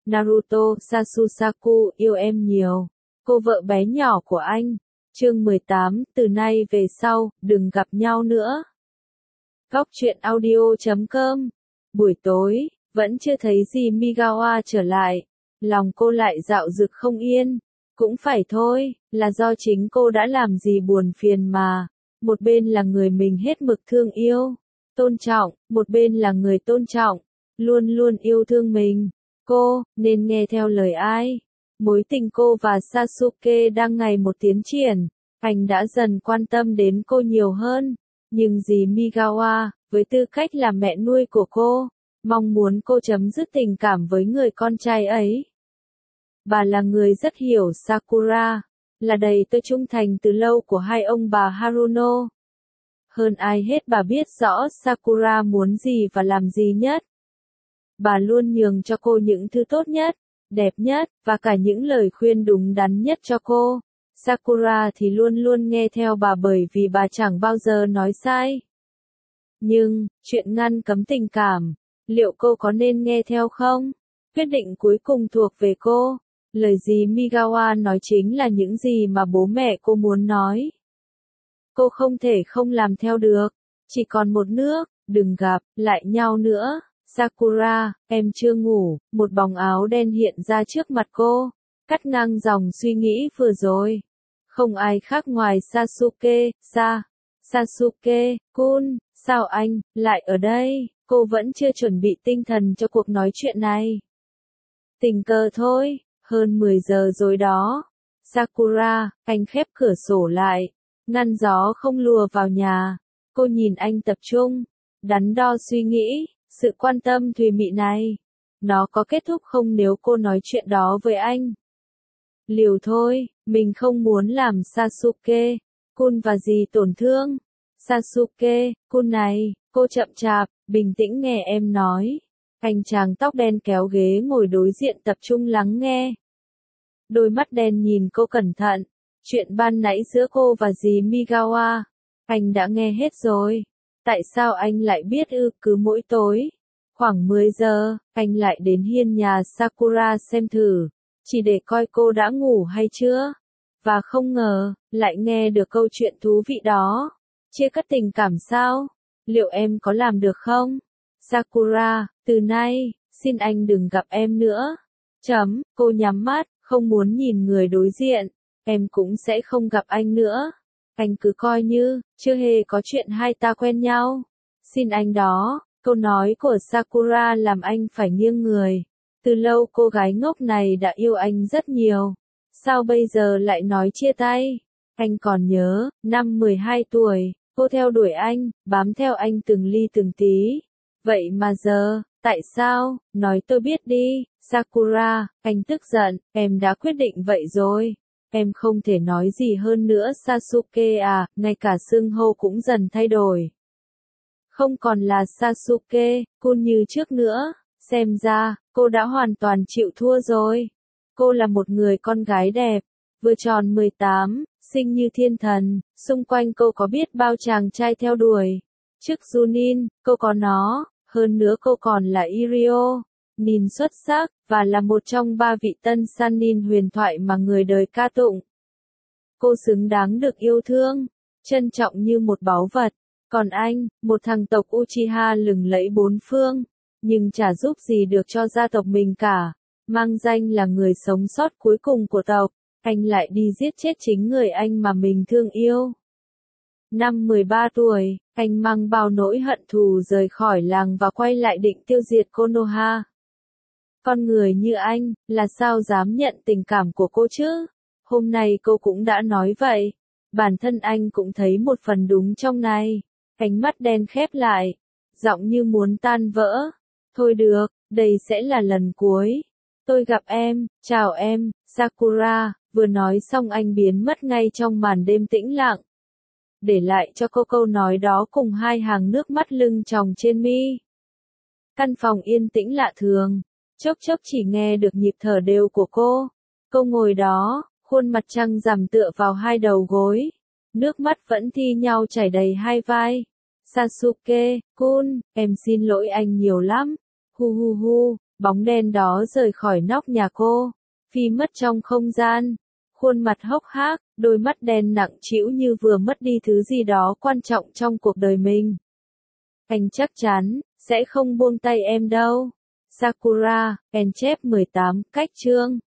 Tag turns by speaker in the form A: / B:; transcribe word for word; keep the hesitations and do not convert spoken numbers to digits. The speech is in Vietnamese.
A: Naruto, Sasusaku, yêu em nhiều. Cô vợ bé nhỏ của anh. Chương mười tám, từ nay về sau, đừng gặp nhau nữa. Góc truyện audio chấm com. Buổi tối, vẫn chưa thấy gì Migawa trở lại. Lòng cô lại dạo dực không yên. Cũng phải thôi, là do chính cô đã làm gì buồn phiền mà. Một bên là người mình hết mực thương yêu, tôn trọng, một bên là người tôn trọng, luôn luôn yêu thương mình. Cô, nên nghe theo lời ai? Mối tình cô và Sasuke đang ngày một tiến triển. Anh đã dần quan tâm đến cô nhiều hơn. Nhưng dì Migawa, với tư cách là mẹ nuôi của cô, mong muốn cô chấm dứt tình cảm với người con trai ấy. Bà là người rất hiểu Sakura, là đầy tớ trung thành từ lâu của hai ông bà Haruno. Hơn ai hết bà biết rõ Sakura muốn gì và làm gì nhất. Bà luôn nhường cho cô những thứ tốt nhất, đẹp nhất, và cả những lời khuyên đúng đắn nhất cho cô. Sakura thì luôn luôn nghe theo bà bởi vì bà chẳng bao giờ nói sai. Nhưng, chuyện ngăn cấm tình cảm, liệu cô có nên nghe theo không? Quyết định cuối cùng thuộc về cô. Lời dì Migawa nói chính là những gì mà bố mẹ cô muốn nói. Cô không thể không làm theo được. Chỉ còn một nước, đừng gặp lại nhau nữa. Sakura, em chưa ngủ. Một bóng áo đen hiện ra trước mặt cô, cắt ngang dòng suy nghĩ vừa rồi. Không ai khác ngoài Sasuke. Sa, Sasuke, Kun, sao anh lại ở đây? Cô vẫn chưa chuẩn bị tinh thần cho cuộc nói chuyện này. Tình cờ thôi. Hơn mười giờ rồi đó. Sakura, anh khép cửa sổ lại, ngăn gió không lùa vào nhà. Cô nhìn anh tập trung, đắn đo suy nghĩ, sự quan tâm thùy mị này. Nó có kết thúc không nếu cô nói chuyện đó với anh? Liều thôi, mình không muốn làm Sasuke, Kun và dì tổn thương. Sasuke, Kun này, cô chậm chạp, bình tĩnh nghe em nói. Anh chàng tóc đen kéo ghế ngồi đối diện tập trung lắng nghe. Đôi mắt đen nhìn cô cẩn thận. Chuyện ban nãy giữa cô và dì Migawa, anh đã nghe hết rồi. Tại sao anh lại biết ư? Cứ mỗi tối, khoảng mười giờ, anh lại đến hiên nhà Sakura xem thử, chỉ để coi cô đã ngủ hay chưa. Và không ngờ, lại nghe được câu chuyện thú vị đó. Chia cắt tình cảm sao? Liệu em có làm được không? Sakura, từ nay, xin anh đừng gặp em nữa. Chấm, cô nhắm mắt, không muốn nhìn người đối diện. Em cũng sẽ không gặp anh nữa. Anh cứ coi như, chưa hề có chuyện hai ta quen nhau. Xin anh đó. Câu nói của Sakura làm anh phải nghiêng người. Từ lâu cô gái ngốc này đã yêu anh rất nhiều. Sao bây giờ lại nói chia tay? Anh còn nhớ, năm mười hai tuổi, cô theo đuổi anh, bám theo anh từng ly từng tí. Vậy mà giờ, tại sao? Nói tôi biết đi. Sakura, anh tức giận, em đã quyết định vậy rồi. Em không thể nói gì hơn nữa. Sasuke à, ngay cả xưng hô cũng dần thay đổi. Không còn là Sasuke, Kun như trước nữa. Xem ra, cô đã hoàn toàn chịu thua rồi. Cô là một người con gái đẹp, vừa tròn mười tám, xinh như thiên thần. Xung quanh cô có biết bao chàng trai theo đuổi. Trước Junin, cô có nó. Hơn nữa cô còn là Irio, nhìn xuất sắc, và là một trong ba vị tân Sannin huyền thoại mà người đời ca tụng. Cô xứng đáng được yêu thương, trân trọng như một báu vật. Còn anh, một thằng tộc Uchiha lừng lẫy bốn phương, nhưng chả giúp gì được cho gia tộc mình cả. Mang danh là người sống sót cuối cùng của tộc, anh lại đi giết chết chính người anh mà mình thương yêu. Năm mười ba tuổi, anh mang bao nỗi hận thù rời khỏi làng và quay lại định tiêu diệt Konoha. Con người như anh, là sao dám nhận tình cảm của cô chứ? Hôm nay cô cũng đã nói vậy. Bản thân anh cũng thấy một phần đúng trong này. Ánh mắt đen khép lại, giọng như muốn tan vỡ. Thôi được, đây sẽ là lần cuối. Tôi gặp em, chào em, Sakura. Vừa nói xong anh biến mất ngay trong màn đêm tĩnh lặng. Để lại cho cô câu nói đó cùng hai hàng nước mắt lưng tròng trên mi. Căn phòng yên tĩnh lạ thường, chốc chốc chỉ nghe được nhịp thở đều của cô. Cô ngồi đó, khuôn mặt trăng rằm tựa vào hai đầu gối. Nước mắt vẫn thi nhau chảy đầy hai vai. Sasuke, Kun, em xin lỗi anh nhiều lắm. Hu hu hu, Bóng đen đó rời khỏi nóc nhà cô, phi mất trong không gian. Khuôn mặt hốc hác, đôi mắt đen nặng trĩu như vừa mất đi thứ gì đó quan trọng trong cuộc đời mình. Anh chắc chắn sẽ không buông tay em đâu. Sakura, Ken chép mười tám, cách chương